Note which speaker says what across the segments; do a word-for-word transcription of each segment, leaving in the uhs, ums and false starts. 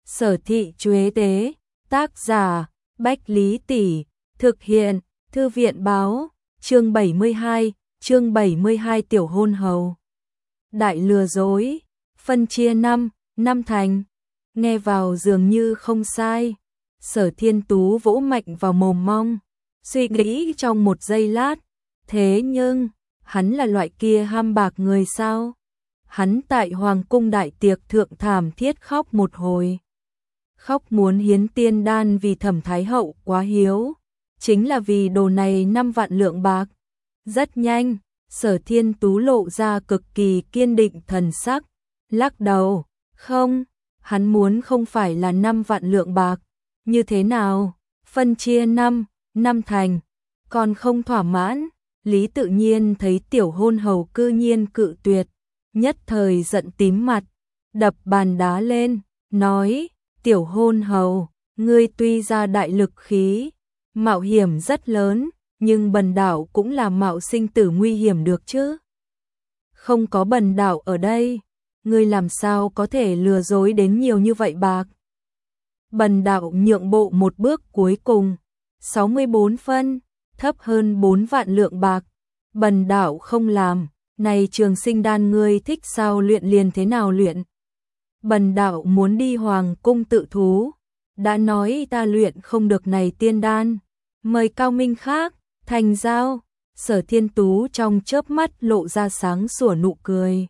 Speaker 1: Sở thị Chuế tế, tác giả, Bách Lý Tỷ, thực hiện, Thư viện báo, chương bảy mươi hai, chương bảy mươi hai tiểu hôn hầu. Đại lừa dối, phân chia năm, năm thành, nghe vào dường như không sai. Sở Thiên Tú vỗ mạnh vào mồm mong, suy nghĩ trong một giây lát, thế nhưng, hắn là loại kia ham bạc người sao? Hắn tại Hoàng cung đại tiệc thượng thảm thiết khóc một hồi. Khóc muốn hiến tiên đan vì Thẩm Thái Hậu quá hiếu, chính là vì đồ này năm vạn lượng bạc. Rất nhanh, Sở Thiên Tú lộ ra cực kỳ kiên định thần sắc, lắc đầu, không, hắn muốn không phải là năm vạn lượng bạc, như thế nào, phân chia năm, năm thành, còn không thỏa mãn. Lý Tự Nhiên thấy tiểu hôn hầu cư nhiên cự tuyệt, nhất thời giận tím mặt, đập bàn đá lên, nói, tiểu hôn hầu, ngươi tuy ra đại lực khí, mạo hiểm rất lớn, nhưng bần đạo cũng là mạo sinh tử nguy hiểm được chứ. Không có bần đạo ở đây, ngươi làm sao có thể lừa dối đến nhiều như vậy bạc. Bần đạo nhượng bộ một bước cuối cùng, sáu mươi bốn phân, thấp hơn bốn vạn lượng bạc. Bần đạo không làm, này trường sinh đan ngươi thích sao luyện liền thế nào luyện. Bần đạo muốn đi hoàng cung tự thú, đã nói ta luyện không được này tiên đan, mời cao minh khác, thành giao. Sở Thiên Tú trong chớp mắt lộ ra sáng sủa nụ cười.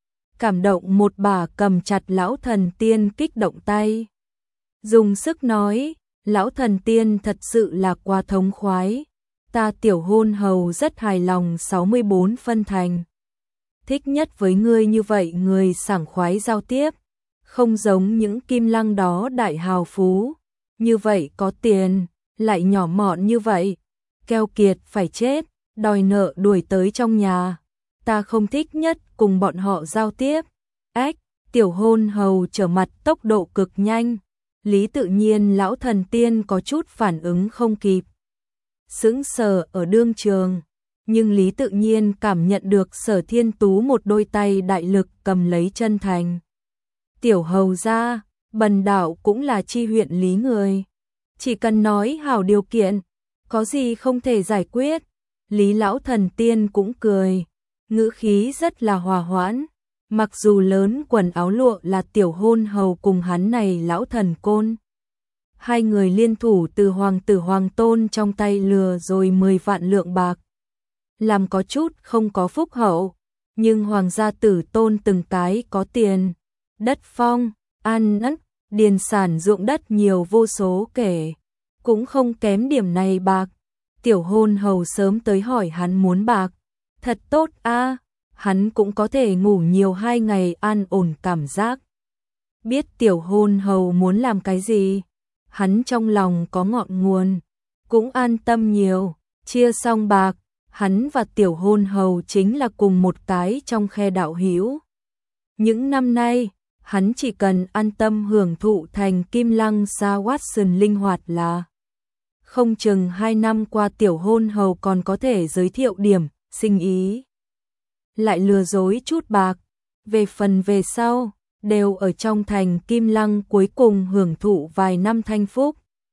Speaker 1: Cảm động một bà cầm chặt lão thần tiên kích động tay. Dùng sức nói, lão thần tiên thật sự là quá thống khoái. Ta tiểu hôn hầu rất hài lòng sáu mươi bốn phân thành. Thích nhất với ngươi như vậy người sảng khoái giao tiếp. Không giống những kim lăng đó đại hào phú. Như vậy có tiền, lại nhỏ mọn như vậy. Keo kiệt phải chết, đòi nợ đuổi tới trong nhà. Ta không thích nhất cùng bọn họ giao tiếp. Ách, tiểu hôn hầu trở mặt tốc độ cực nhanh. Lý Tự Nhiên lão thần tiên có chút phản ứng không kịp. Sững sờ ở đương trường, nhưng Lý Tự Nhiên cảm nhận được Sở Thiên Tú một đôi tay đại lực cầm lấy chân thành. Tiểu hầu gia, bần đạo cũng là chi huyện lý người. Chỉ cần nói hảo điều kiện, có gì không thể giải quyết. Lý lão thần tiên cũng cười, ngữ khí rất là hòa hoãn. Mặc dù lớn quần áo lụa là tiểu hôn hầu cùng hắn này lão thần côn. Hai người liên thủ từ hoàng tử hoàng tôn trong tay lừa rồi mười vạn lượng bạc. Làm có chút không có phúc hậu, nhưng hoàng gia tử tôn từng cái có tiền. Đất phong, an ất, điền sản ruộng đất nhiều vô số kể. Cũng không kém điểm này bạc. Tiểu hôn hầu sớm tới hỏi hắn muốn bạc. Thật tốt a, hắn cũng có thể ngủ nhiều hai ngày an ổn cảm giác. Biết tiểu hôn hầu muốn làm cái gì, hắn trong lòng có ngọn nguồn, cũng an tâm nhiều. Chia xong bạc, hắn và tiểu hôn hầu chính là cùng một cái trong khe đạo hữu. Những năm nay, hắn chỉ cần an tâm hưởng thụ thành Kim Lăng Sa Watson linh hoạt là. Không chừng hai năm qua tiểu hôn hầu còn có thể giới thiệu điểm, sinh ý. Lại lừa dối chút bạc, về phần về sau, đều ở trong thành Kim Lăng cuối cùng hưởng thụ vài năm thanh phúc.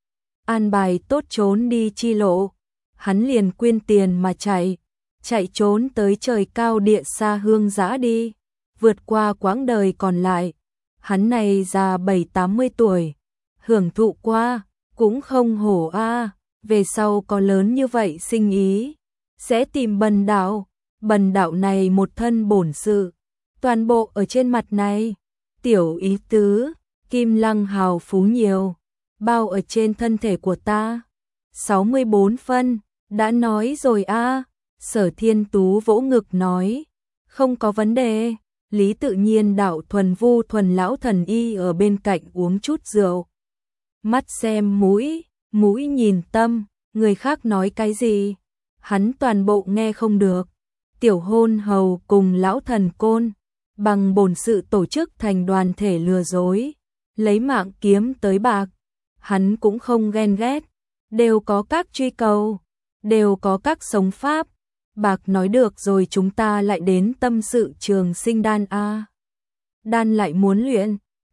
Speaker 1: An bài tốt trốn đi chi lộ, hắn liền quyên tiền mà chạy, chạy trốn tới trời cao địa xa hương dã đi, vượt qua quãng đời còn lại. Hắn này già bảy tám mươi tuổi, hưởng thụ qua, cũng không hổ a, về sau có lớn như vậy sinh ý, sẽ tìm bần đạo. Bần đạo này một thân bổn sự, toàn bộ ở trên mặt này. Tiểu ý tứ, Kim Lăng hào phú nhiều, bao ở trên thân thể của ta. sáu mươi bốn phân, đã nói rồi a. Sở Thiên Tú vỗ ngực nói, không có vấn đề. Lý Tự Nhiên đạo thuần vu thuần lão thần y ở bên cạnh uống chút rượu. Mắt xem mũi, mũi nhìn tâm, người khác nói cái gì, hắn toàn bộ nghe không được. Tiểu hôn hầu cùng lão thần côn, bằng bổn sự tổ chức thành đoàn thể lừa dối, lấy mạng kiếm tới bạc. Hắn cũng không ghen ghét, đều có các truy cầu, đều có các sống pháp. Bạc nói được rồi, chúng ta lại đến tâm sự trường sinh đan a. Đan lại muốn luyện,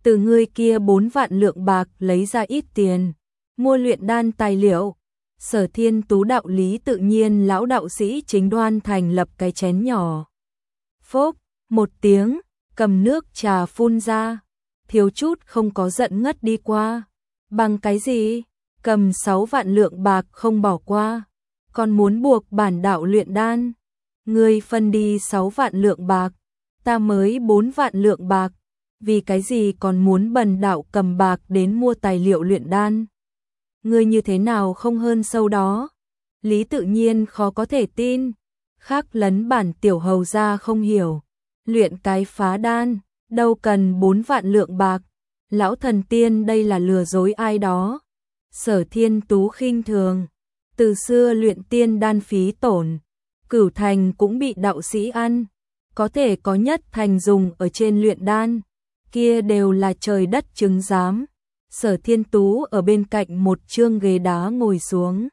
Speaker 1: từ ngươi kia bốn vạn lượng bạc lấy ra ít tiền, mua luyện đan tài liệu. Sở Thiên Tú đạo lý tự nhiên lão đạo sĩ chính đoan thành lập cái chén nhỏ. Phốc, một tiếng, cầm nước trà phun ra, thiếu chút không có giận ngất đi qua. Bằng cái gì? Cầm sáu vạn lượng bạc không bỏ qua, còn muốn buộc bản đạo luyện đan. Ngươi phân đi sáu vạn lượng bạc, ta mới bốn vạn lượng bạc, vì cái gì còn muốn bần đạo cầm bạc đến mua tài liệu luyện đan? Ngươi như thế nào không hơn sâu đó? Lý Tự Nhiên khó có thể tin, khác lấn bản tiểu hầu ra không hiểu. Luyện cái phá đan, đâu cần bốn vạn lượng bạc, lão thần tiên đây là lừa dối ai đó. Sở Thiên Tú khinh thường, từ xưa luyện tiên đan phí tổn, cửu thành cũng bị đạo sĩ ăn, có thể có nhất thành dùng ở trên luyện đan, kia đều là trời đất chứng giám. Sở Thiên Tú ở bên cạnh một chương ghế đá ngồi xuống,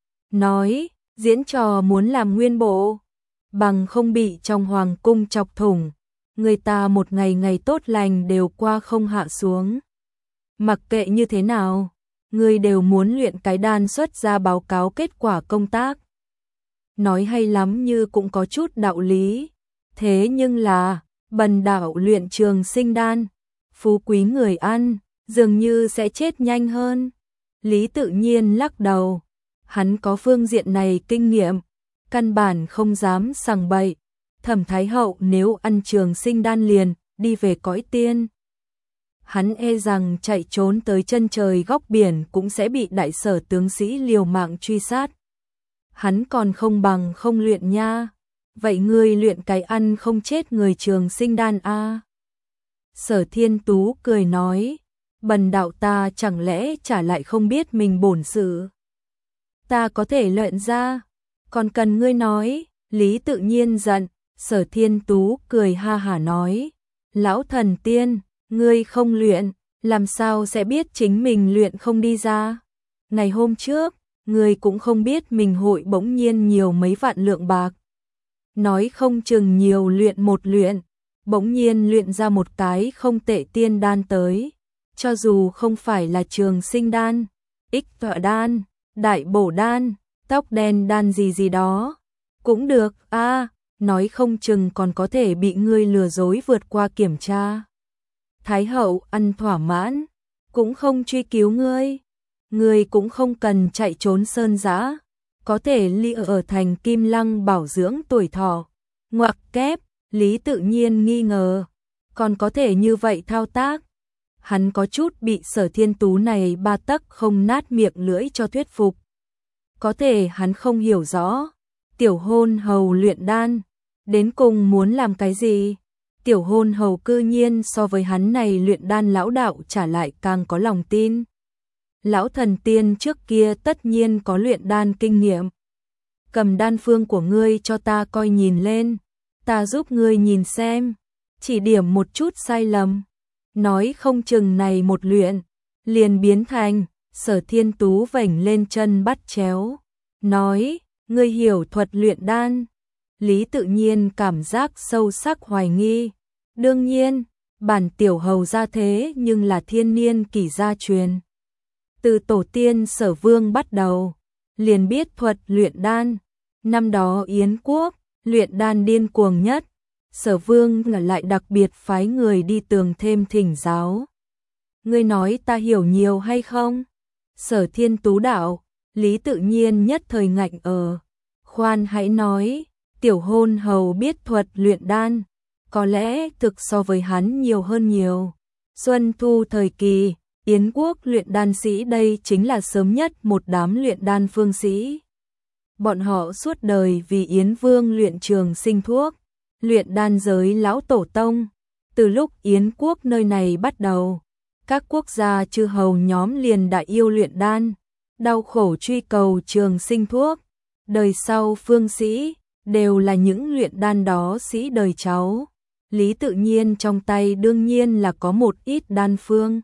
Speaker 1: nói, diễn trò muốn làm nguyên bộ, bằng không bị trong hoàng cung chọc thủng, người ta một ngày ngày tốt lành đều qua không hạ xuống. Mặc kệ như thế nào, người đều muốn luyện cái đan xuất ra báo cáo kết quả công tác. Nói hay lắm như cũng có chút đạo lý, thế nhưng là, bần đạo luyện trường sinh đan, phú quý người ăn, dường như sẽ chết nhanh hơn. Lý Tự Nhiên lắc đầu, hắn có phương diện này kinh nghiệm, căn bản không dám sằng bậy. Thẩm Thái Hậu nếu ăn trường sinh đan liền, đi về cõi tiên. Hắn e rằng chạy trốn tới chân trời góc biển cũng sẽ bị đại sở tướng sĩ liều mạng truy sát. Hắn còn không bằng không luyện nha. Vậy ngươi luyện cái ăn không chết người trường sinh đan a? À? Sở Thiên Tú cười nói, bần đạo ta chẳng lẽ trả lại không biết mình bổn sự. Ta có thể luyện ra, còn cần ngươi nói. Lý Tự Nhiên giận, Sở Thiên Tú cười ha hả nói, lão thần tiên, ngươi không luyện, làm sao sẽ biết chính mình luyện không đi ra. Ngày hôm trước, ngươi cũng không biết mình hội bỗng nhiên nhiều mấy vạn lượng bạc. Nói không chừng nhiều luyện một luyện, bỗng nhiên luyện ra một cái không tệ tiên đan tới. Cho dù không phải là trường sinh đan, ích tọa đan, đại bổ đan, tóc đen đan gì gì đó, cũng được a. À, nói không chừng còn có thể bị ngươi lừa dối vượt qua kiểm tra. Thái hậu ăn thỏa mãn, cũng không truy cứu ngươi. Ngươi cũng không cần chạy trốn sơn dã, có thể ly ở thành Kim Lăng bảo dưỡng tuổi thọ. Ngoặc kép, Lý Tự Nhiên nghi ngờ, còn có thể như vậy thao tác. Hắn có chút bị Sở Thiên Tú này ba tấc không nát miệng lưỡi cho thuyết phục. Có thể hắn không hiểu rõ, tiểu hôn hầu luyện đan, đến cùng muốn làm cái gì? Tiểu hôn hầu cư nhiên so với hắn này luyện đan lão đạo trả lại càng có lòng tin. Lão thần tiên trước kia tất nhiên có luyện đan kinh nghiệm. Cầm đan phương của ngươi cho ta coi nhìn lên, ta giúp ngươi nhìn xem, chỉ điểm một chút sai lầm. Nói không chừng này một luyện, liền biến thành. Sở Thiên Tú vểnh lên chân bắt chéo, nói, ngươi hiểu thuật luyện đan. Lý Tự Nhiên cảm giác sâu sắc hoài nghi. Đương nhiên, bản tiểu hầu gia thế nhưng là thiên niên kỷ gia truyền. Từ tổ tiên Sở Vương bắt đầu, liền biết thuật luyện đan. Năm đó Yến quốc, luyện đan điên cuồng nhất. Sở Vương lại đặc biệt phái người đi tường thêm thỉnh giáo. Ngươi nói ta hiểu nhiều hay không? Sở Thiên Tú đạo, Lý Tự Nhiên nhất thời ngạnh ở. Khoan hãy nói, tiểu hôn hầu biết thuật luyện đan, có lẽ thực so với hắn nhiều hơn nhiều. Xuân thu thời kỳ, Yến quốc luyện đan sĩ đây chính là sớm nhất một đám luyện đan phương sĩ. Bọn họ suốt đời vì Yến Vương luyện trường sinh thuốc, luyện đan giới lão tổ tông. Từ lúc Yến quốc nơi này bắt đầu, các quốc gia chư hầu nhóm liền đại yêu luyện đan, đau khổ truy cầu trường sinh thuốc. Đời sau phương sĩ, đều là những luyện đan đó sĩ đời cháu. Lý Tự Nhiên trong tay đương nhiên là có một ít đan phương.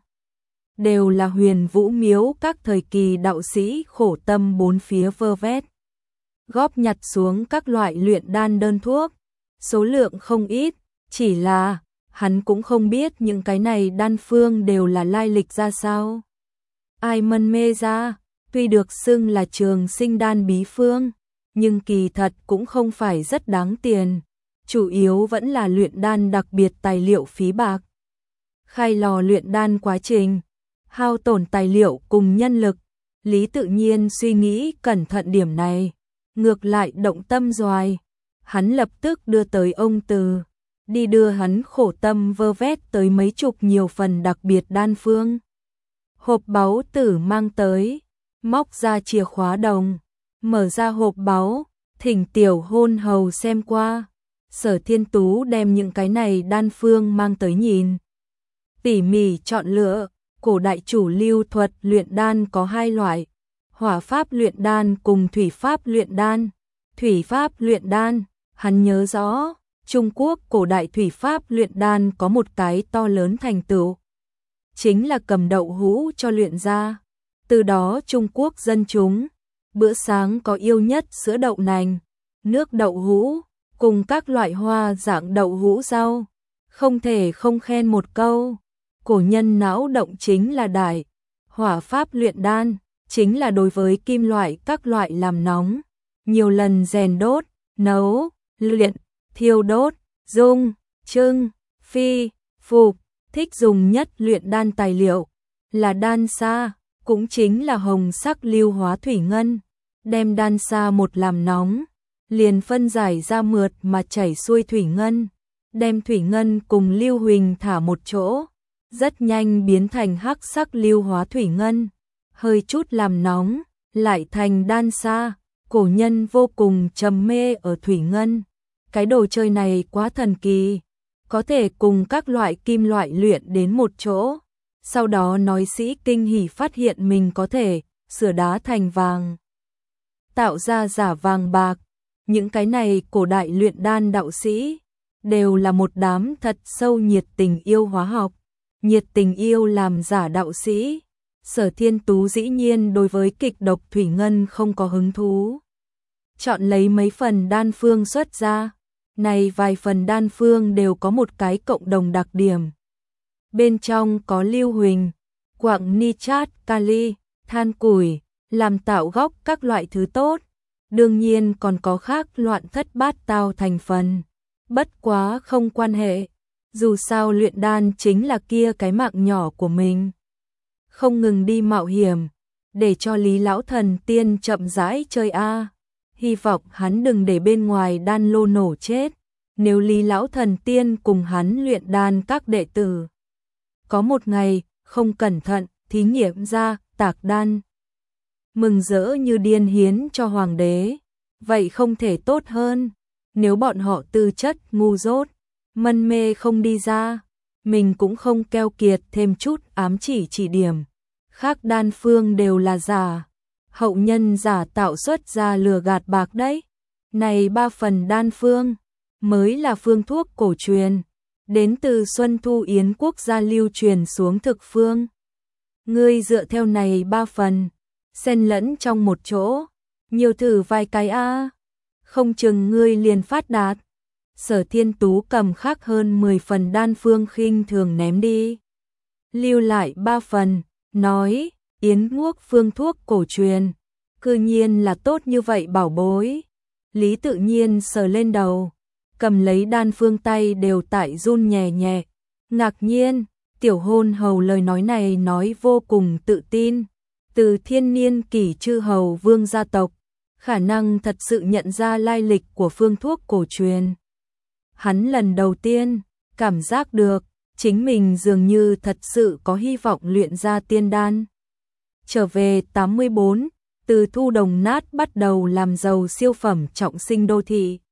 Speaker 1: Đều là Huyền Vũ miếu các thời kỳ đạo sĩ khổ tâm bốn phía vơ vét, góp nhặt xuống các loại luyện đan đơn thuốc. Số lượng không ít, chỉ là hắn cũng không biết những cái này đan phương đều là lai lịch ra sao. Ai mân mê ra, tuy được xưng là trường sinh đan bí phương, nhưng kỳ thật cũng không phải rất đáng tiền, chủ yếu vẫn là luyện đan đặc biệt tài liệu phí bạc. Khai lò luyện đan quá trình, hao tổn tài liệu cùng nhân lực, Lý Tự Nhiên suy nghĩ cẩn thận điểm này, ngược lại động tâm doài, hắn lập tức đưa tới ông Từ, đi đưa hắn khổ tâm vơ vét tới mấy chục nhiều phần đặc biệt đan phương. Hộp báu Tử mang tới, móc ra chìa khóa đồng, mở ra hộp báu, thỉnh Tiểu Hôn Hầu xem qua. Sở Thiên Tú đem những cái này đan phương mang tới nhìn, tỉ mỉ chọn lựa. Cổ đại chủ lưu thuật luyện đan có hai loại, hỏa pháp luyện đan cùng thủy pháp luyện đan. Thủy pháp luyện đan, hắn nhớ rõ, Trung Quốc cổ đại thủy pháp luyện đan có một cái to lớn thành tựu, chính là cầm đậu hũ cho luyện ra. Từ đó Trung Quốc dân chúng, bữa sáng có yêu nhất sữa đậu nành, nước đậu hũ, cùng các loại hoa dạng đậu hũ rau. Không thể không khen một câu, cổ nhân não động chính là đại. Hỏa pháp luyện đan, chính là đối với kim loại các loại làm nóng, nhiều lần rèn đốt, nấu, luyện, thiêu đốt, dung, trưng, phi, phục, thích dùng nhất luyện đan tài liệu là đan sa, cũng chính là hồng sắc lưu hóa thủy ngân. Đem đan sa một làm nóng, liền phân giải ra mượt mà chảy xuôi thủy ngân, đem thủy ngân cùng lưu huỳnh thả một chỗ, rất nhanh biến thành hắc sắc lưu hóa thủy ngân, hơi chút làm nóng, lại thành đan sa. Cổ nhân vô cùng trầm mê ở thủy ngân, cái đồ chơi này quá thần kỳ, có thể cùng các loại kim loại luyện đến một chỗ. Sau đó nói sĩ kinh hỉ phát hiện mình có thể sửa đá thành vàng, tạo ra giả vàng bạc. Những cái này cổ đại luyện đan đạo sĩ đều là một đám thật sâu nhiệt tình yêu hóa học, nhiệt tình yêu làm giả đạo sĩ. Sở Thiên Tú dĩ nhiên đối với kịch độc thủy ngân không có hứng thú, chọn lấy mấy phần đan phương xuất ra. Này vài phần đan phương đều có một cái cộng đồng đặc điểm, bên trong có lưu huỳnh, quặng nitrat, kali, than củi, làm tạo góc các loại thứ tốt. Đương nhiên còn có khác loạn thất bát tao thành phần, bất quá không quan hệ, dù sao luyện đan chính là kia cái mạng nhỏ của mình, không ngừng đi mạo hiểm, để cho Lý lão thần tiên chậm rãi chơi a. Hy vọng hắn đừng để bên ngoài đan lô nổ chết. Nếu Lý lão thần tiên cùng hắn luyện đan các đệ tử, có một ngày không cẩn thận thí nghiệm ra tạc đan, mừng rỡ như điên hiến cho hoàng đế, vậy không thể tốt hơn. Nếu bọn họ tư chất ngu dốt, mân mê không đi ra, mình cũng không keo kiệt thêm chút ám chỉ chỉ điểm. Khác đan phương đều là giả, hậu nhân giả tạo xuất ra lừa gạt bạc đấy. Này ba phần đan phương mới là phương thuốc cổ truyền, đến từ Xuân Thu Yến quốc gia lưu truyền xuống thực phương. Ngươi dựa theo này ba phần, xen lẫn trong một chỗ, nhiều thử vài cái a, không chừng ngươi liền phát đạt. Sở Thiên Tú cầm khác hơn mười phần đan phương khinh thường ném đi, lưu lại ba phần, nói: Yến quốc phương thuốc cổ truyền, cư nhiên là tốt như vậy bảo bối. Lý Tự Nhiên sờ lên đầu, cầm lấy đan phương tay đều tại run nhẹ nhẹ, ngạc nhiên. Tiểu Hôn Hầu lời nói này nói vô cùng tự tin, từ thiên niên kỷ chư hầu vương gia tộc, khả năng thật sự nhận ra lai lịch của phương thuốc cổ truyền. Hắn lần đầu tiên cảm giác được chính mình dường như thật sự có hy vọng luyện ra tiên đan. Trở về tám mươi bốn, từ thu đồng nát bắt đầu làm giàu siêu phẩm trọng sinh đô thị.